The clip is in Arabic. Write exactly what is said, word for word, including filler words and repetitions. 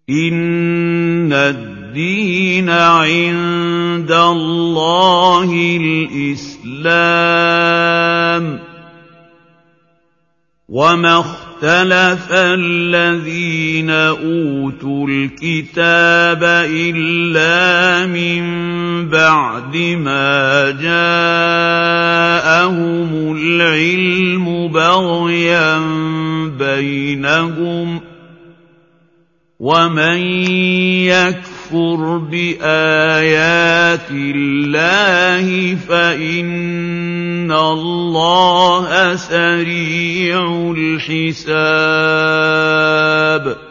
إِنَّ الدِّينَ عِندَ اللَّهِ الْإِسْلَامُ ۗ وَمَا اخْتَلَفَ الَّذِينَ أُوتُوا الْكِتَابَ إِلَّا مِن بَعْدِ مَا جَاءَهُمُ الْعِلْمُ بَغْيًا بَيْنَهُمْ ۗ وَمَن يَكْفُرْ بِآيَاتِ اللَّهِ فَإِنَّ اللَّهَ سَرِيعُ الْحِسَابِ